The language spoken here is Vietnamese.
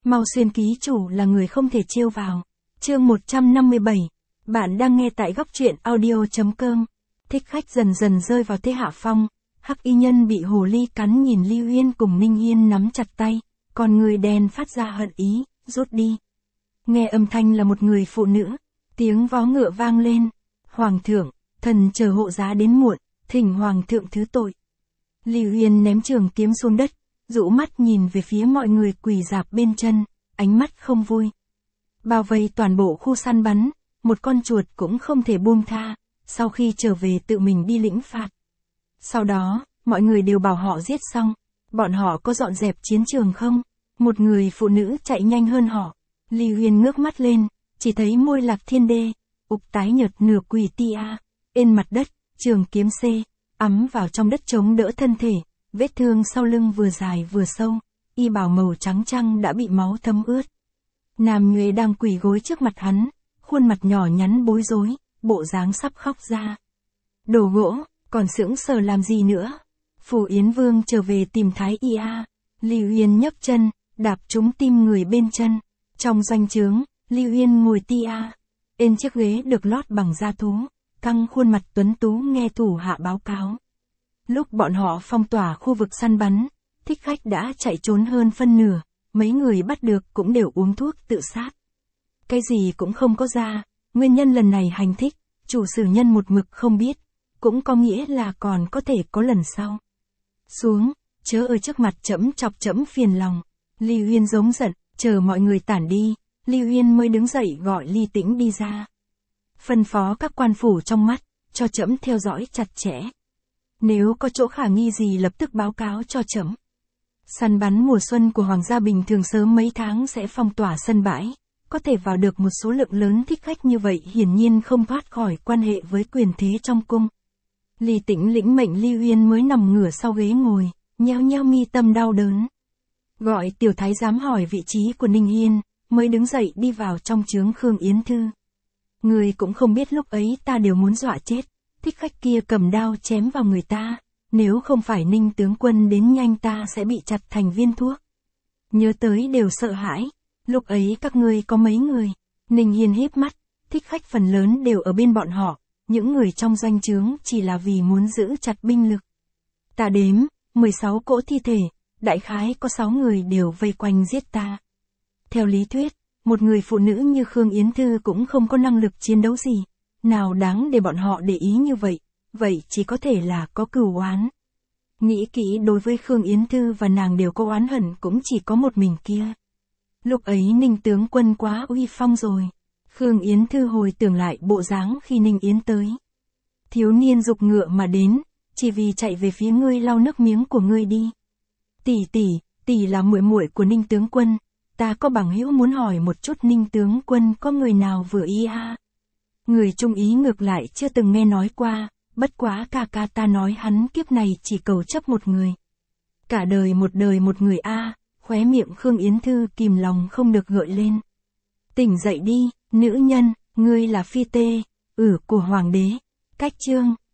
Mau Xuyên ký chủ là người không thể trêu vào. Chương 157. Bạn đang nghe tại góc truyện audio.com. Thích khách dần dần rơi vào thế hạ phong. Hắc y nhân bị hồ ly cắn nhìn Lưu Yên cùng Ninh Hiên nắm chặt tay, còn người đen phát ra hận ý, rút đi. Nghe âm thanh là một người phụ nữ, tiếng vó ngựa vang lên. Hoàng thượng, thần chờ hộ giá đến muộn, thỉnh hoàng thượng thứ tội. Lưu Yên ném trường kiếm xuống đất, rũ mắt nhìn về phía mọi người quỳ rạp bên chân, ánh mắt không vui. Bao vây toàn bộ khu săn bắn, một con chuột cũng không thể buông tha, sau khi trở về tự mình đi lĩnh phạt. Sau đó, mọi người đều bảo họ giết xong, bọn họ có dọn dẹp chiến trường không? Một người phụ nữ chạy nhanh hơn họ. Lưu Yên ngước mắt lên, chỉ thấy môi Lạc Thiên Đê, ục tái nhợt nửa quỳ tia, trên mặt đất, trường kiếm C, ắm vào trong đất chống đỡ thân thể, vết thương sau lưng vừa dài vừa sâu, y bào màu trắng trăng đã bị máu thấm ướt. Nam Nhuế đang quỳ gối trước mặt hắn, khuôn mặt nhỏ nhắn bối rối, bộ dáng sắp khóc ra. Đồ gỗ, còn sững sờ làm gì nữa? Phù Yến Vương trở về tìm Thái Y A. Lưu Yên nhấc chân, đạp trúng tim người bên chân. Trong doanh trướng, Lưu Yên ngồi tia, trên chiếc ghế được lót bằng da thú, căng khuôn mặt tuấn tú nghe thủ hạ báo cáo. Lúc bọn họ phong tỏa khu vực săn bắn, thích khách đã chạy trốn hơn phân nửa, mấy người bắt được cũng đều uống thuốc tự sát. Cái gì cũng không có ra, nguyên nhân lần này hành thích, chủ sử nhân một mực không biết, cũng có nghĩa là còn có thể có lần sau. Xuống, chớ ở trước mặt trẫm chọc trẫm phiền lòng. Lưu Yên giống giận, chờ mọi người tản đi, Lưu Yên mới đứng dậy gọi Ly Tĩnh đi ra. Phân phó các quan phủ trong mắt, cho trẫm theo dõi chặt chẽ. Nếu có chỗ khả nghi gì lập tức báo cáo cho trẫm. Săn bắn mùa xuân của Hoàng gia bình thường sớm mấy tháng sẽ phong tỏa sân bãi, có thể vào được một số lượng lớn thích khách như vậy hiển nhiên không thoát khỏi quan hệ với quyền thế trong cung. Ly Tĩnh lĩnh mệnh Lưu Yên mới nằm ngửa sau ghế ngồi, nheo nheo mi tâm đau đớn. Gọi tiểu thái giám hỏi vị trí của Ninh Hiên, mới đứng dậy đi vào trong trướng Khương Yến Thư. Người cũng không biết lúc ấy ta đều muốn dọa chết, thích khách kia cầm đao chém vào người ta, nếu không phải Ninh tướng quân đến nhanh ta sẽ bị chặt thành viên thuốc. Nhớ tới đều sợ hãi, lúc ấy các ngươi có mấy người? Ninh Hiên híp mắt, thích khách phần lớn đều ở bên bọn họ, những người trong doanh trướng chỉ là vì muốn giữ chặt binh lực. Ta đếm, 16 cỗ thi thể, đại khái có 6 người đều vây quanh giết ta. Theo lý thuyết, một người phụ nữ như Khương Yến Thư cũng không có năng lực chiến đấu gì, nào đáng để bọn họ để ý như vậy, vậy chỉ có thể là có cừu oán. Nghĩ kỹ đối với Khương Yến Thư và nàng đều có oán hận cũng chỉ có một mình kia. Lúc ấy Ninh tướng quân quá uy phong rồi. Khương Yến Thư hồi tưởng lại bộ dáng khi Ninh Yến tới. Thiếu niên dục ngựa mà đến, chỉ vì chạy về phía ngươi lau nước miếng của ngươi đi. Tỷ là muội muội của Ninh tướng quân, ta có bằng hữu muốn hỏi một chút Ninh tướng quân có người nào vừa ý a? Người trung ý ngược lại chưa từng nghe nói qua, bất quá ca ta nói hắn kiếp này chỉ cầu chấp một người. Cả đời một người a, khóe miệng Khương Yến Thư kìm lòng không được gợi lên. Tỉnh dậy đi, nữ nhân, ngươi là phi tê, của hoàng đế. Cách chương